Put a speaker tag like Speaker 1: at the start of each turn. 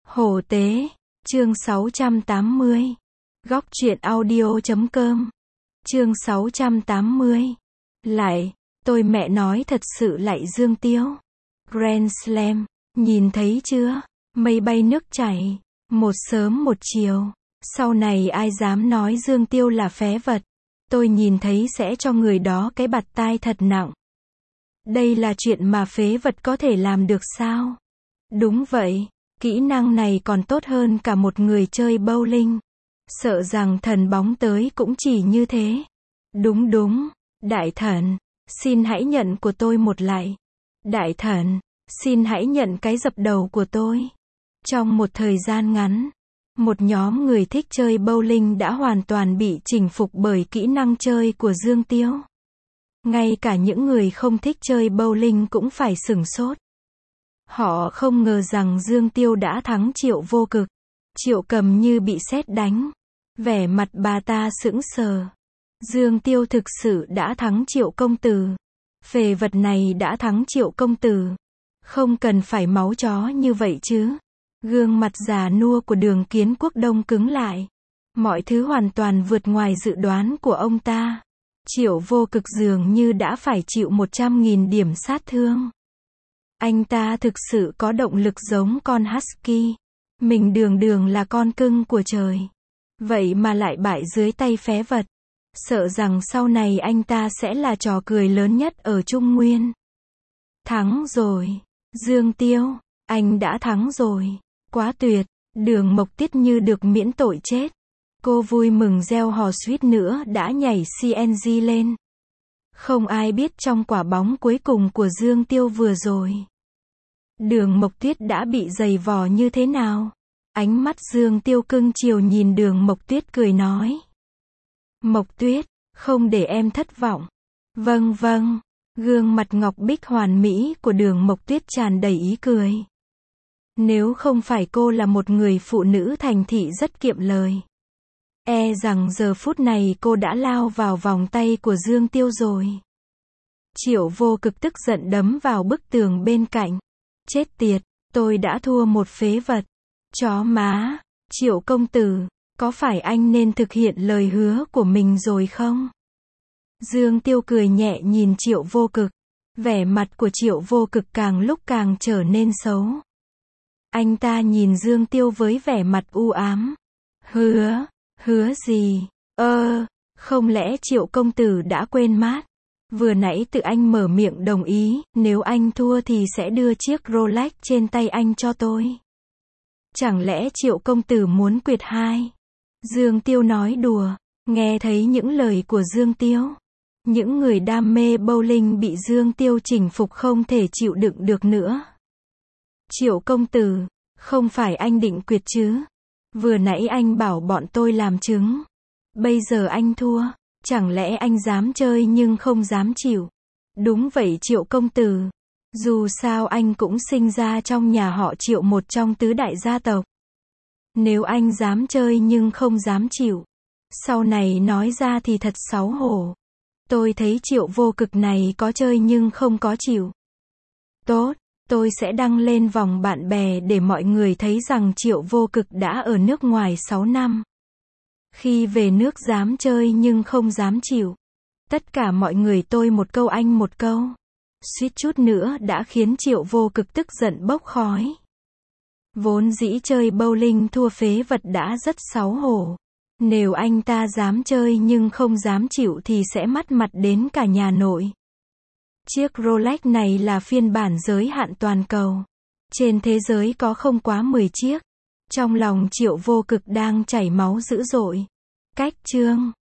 Speaker 1: Hổ tế, chương 680. Góc truyện audio.com. Chương 680. Lại, tôi mẹ nói thật sự lại Dương Tiêu. Grand Slam, nhìn thấy chưa? Mây bay nước chảy, một sớm một chiều. Sau này ai dám nói Dương Tiêu là phế vật, tôi nhìn thấy sẽ cho người đó cái bạt tai thật nặng. Đây là chuyện mà phế vật có thể làm được sao? Đúng vậy, kỹ năng này còn tốt hơn cả một người chơi bowling. Sợ rằng thần bóng tới cũng chỉ như thế. Đúng, đại thần, xin hãy nhận của tôi một lạy. Đại thần, xin hãy nhận cái dập đầu của tôi. Trong một thời gian ngắn, một nhóm người thích chơi bowling đã hoàn toàn bị chinh phục bởi kỹ năng chơi của Dương Tiêu. Ngay cả những người không thích chơi bowling cũng phải sửng sốt. Họ không ngờ rằng Dương Tiêu đã thắng Triệu Vô Cực. Triệu Cầm như bị sét đánh. Vẻ mặt bà ta sững sờ. Dương Tiêu thực sự đã thắng Triệu công tử. Phế vật này đã thắng Triệu công tử. Không cần phải máu chó như vậy chứ. Gương mặt già nua của Đường Kiến Quốc đông cứng lại. Mọi thứ hoàn toàn vượt ngoài dự đoán của ông ta. Triệu Vô Cực dường như đã phải chịu 100.000 điểm sát thương. Anh ta thực sự có động lực giống con husky. Mình đường là con cưng của trời. Vậy mà lại bại dưới tay phế vật. Sợ rằng sau này anh ta sẽ là trò cười lớn nhất ở Trung Nguyên. Thắng rồi. Dương Tiêu, anh đã thắng rồi. Quá tuyệt. Đường Mộc Tiết như được miễn tội chết. Cô vui mừng reo hò suýt nữa đã nhảy CNG lên. Không ai biết trong quả bóng cuối cùng của Dương Tiêu vừa rồi, Đường Mộc Tuyết đã bị giày vò như thế nào. Ánh mắt Dương Tiêu cưng chiều nhìn Đường Mộc Tuyết cười nói. Mộc Tuyết, không để em thất vọng. Vâng. Gương mặt ngọc bích hoàn mỹ của Đường Mộc Tuyết tràn đầy ý cười. Nếu không phải cô là một người phụ nữ thành thị rất kiệm lời, e rằng giờ phút này cô đã lao vào vòng tay của Dương Tiêu rồi. Triệu Vô Cực tức giận đấm vào bức tường bên cạnh. Chết tiệt, tôi đã thua một phế vật. Chó má, Triệu công tử, có phải anh nên thực hiện lời hứa của mình rồi không? Dương Tiêu cười nhẹ nhìn Triệu Vô Cực. Vẻ mặt của Triệu Vô Cực càng lúc càng trở nên xấu. Anh ta nhìn Dương Tiêu với vẻ mặt u ám. Hứa gì? Không lẽ Triệu công tử đã quên mát? Vừa nãy tự anh mở miệng đồng ý, nếu anh thua thì sẽ đưa chiếc Rolex trên tay anh cho tôi. Chẳng lẽ Triệu công tử muốn quyệt hai? Dương Tiêu nói đùa. Nghe thấy những lời của Dương Tiêu, những người đam mê bowling bị Dương Tiêu chinh phục không thể chịu đựng được nữa. Triệu công tử, không phải anh định quyệt chứ? Vừa nãy anh bảo bọn tôi làm chứng. Bây giờ anh thua. Chẳng lẽ anh dám chơi nhưng không dám chịu? Đúng vậy Triệu công tử. Dù sao anh cũng sinh ra trong nhà họ Triệu, một trong tứ đại gia tộc. Nếu anh dám chơi nhưng không dám chịu, sau này nói ra thì thật xấu hổ. Tôi thấy Triệu Vô Cực này có chơi nhưng không có chịu. Tốt, tôi sẽ đăng lên vòng bạn bè để mọi người thấy rằng Triệu Vô Cực đã ở nước ngoài 6 năm. Khi về nước dám chơi nhưng không dám chịu. Tất cả mọi người tôi một câu anh một câu. Suýt chút nữa đã khiến Triệu Vô Cực tức giận bốc khói. Vốn dĩ chơi bowling thua phế vật đã rất xấu hổ. Nếu anh ta dám chơi nhưng không dám chịu thì sẽ mất mặt đến cả nhà nội. Chiếc Rolex này là phiên bản giới hạn toàn cầu. Trên thế giới có không quá 10 chiếc. Trong lòng Triệu Vô Cực đang chảy máu dữ dội. Cách chương